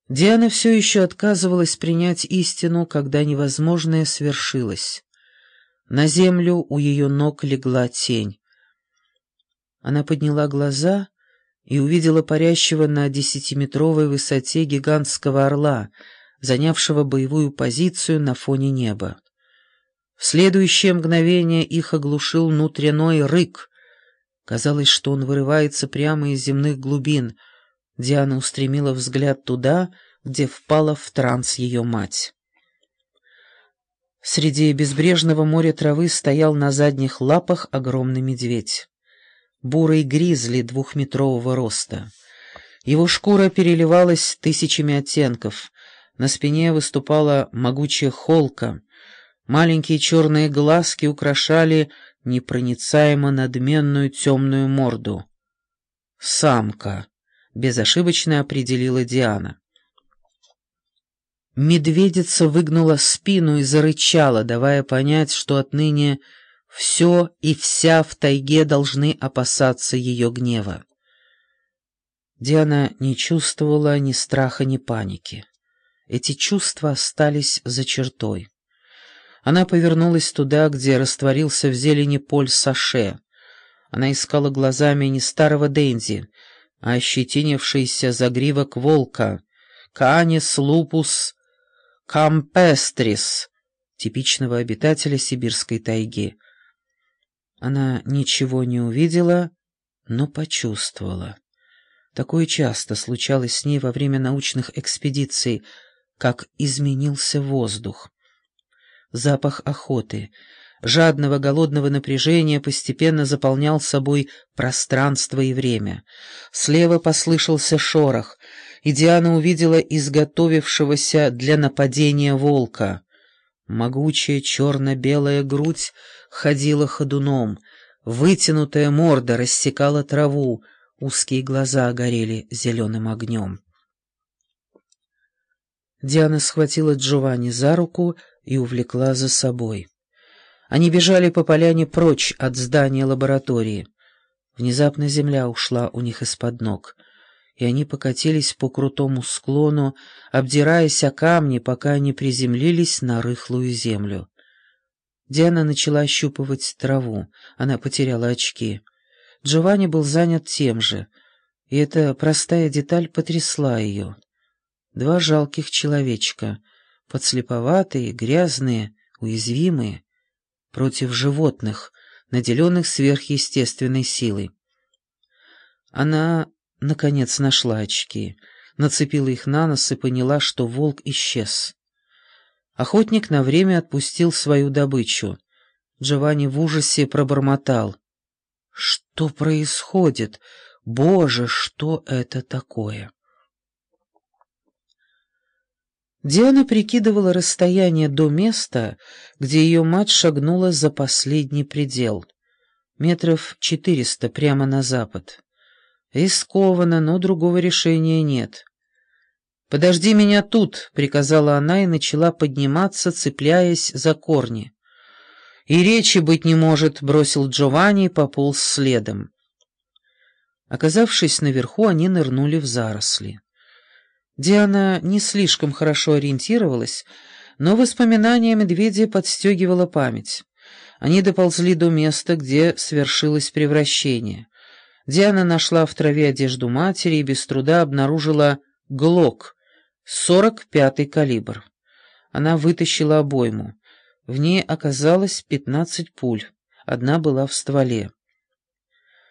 Диана все еще отказывалась принять истину, когда невозможное свершилось. На землю у ее ног легла тень. Она подняла глаза и увидела парящего на 10-метровой высоте гигантского орла, занявшего боевую позицию на фоне неба. В следующее мгновение их оглушил внутренний рык. Казалось, что он вырывается прямо из земных глубин. Диана устремила взгляд туда, где впала в транс ее мать. Среди безбрежного моря травы стоял на задних лапах огромный медведь. Бурый гризли 2-метрового роста. Его шкура переливалась тысячами оттенков. На спине выступала могучая холка. Маленькие черные глазки украшали непроницаемо надменную темную морду. «Самка», — безошибочно определила Диана. Медведица выгнула спину и зарычала, давая понять, что отныне все и вся в тайге должны опасаться ее гнева. Диана не чувствовала ни страха, ни паники. Эти чувства остались за чертой. Она повернулась туда, где растворился в зелени Поль Саше. Она искала глазами не старого Денди, а ощетинившийся загривок волка, Canis lupus campestris, типичного обитателя сибирской тайги. Она ничего не увидела, но почувствовала. Такое часто случалось с ней во время научных экспедиций, как изменился воздух. Запах охоты, жадного голодного напряжения постепенно заполнял собой пространство и время. Слева послышался шорох, и Диана увидела изготовившегося для нападения волка. Могучая черно-белая грудь ходила ходуном, вытянутая морда рассекала траву, узкие глаза горели зеленым огнем. Диана схватила Джованни за руку и увлекла за собой. Они бежали по поляне прочь от здания лаборатории. Внезапно земля ушла у них из-под ног, и они покатились по крутому склону, обдираясь о камни, пока не приземлились на рыхлую землю. Диана начала ощупывать траву, она потеряла очки. Джованни был занят тем же, и эта простая деталь потрясла ее. Два жалких человечка, подслеповатые, грязные, уязвимые, против животных, наделенных сверхъестественной силой. Она, наконец, нашла очки, нацепила их на нос и поняла, что волк исчез. Охотник на время отпустил свою добычу. Джованни в ужасе пробормотал: «Что происходит? Боже, что это такое?» Диана прикидывала расстояние до места, где ее мать шагнула за последний предел. 400 прямо на запад. Рискованно, но другого решения нет. «Подожди меня тут», — приказала она и начала подниматься, цепляясь за корни. «И речи быть не может», — бросил Джованни и пополз следом. Оказавшись наверху, они нырнули в заросли. Диана не слишком хорошо ориентировалась, но воспоминание о медведе подстегивало память. Они доползли до места, где свершилось превращение. Диана нашла в траве одежду матери и без труда обнаружила глок, 45-й калибр. Она вытащила обойму. В ней оказалось 15 пуль, одна была в стволе.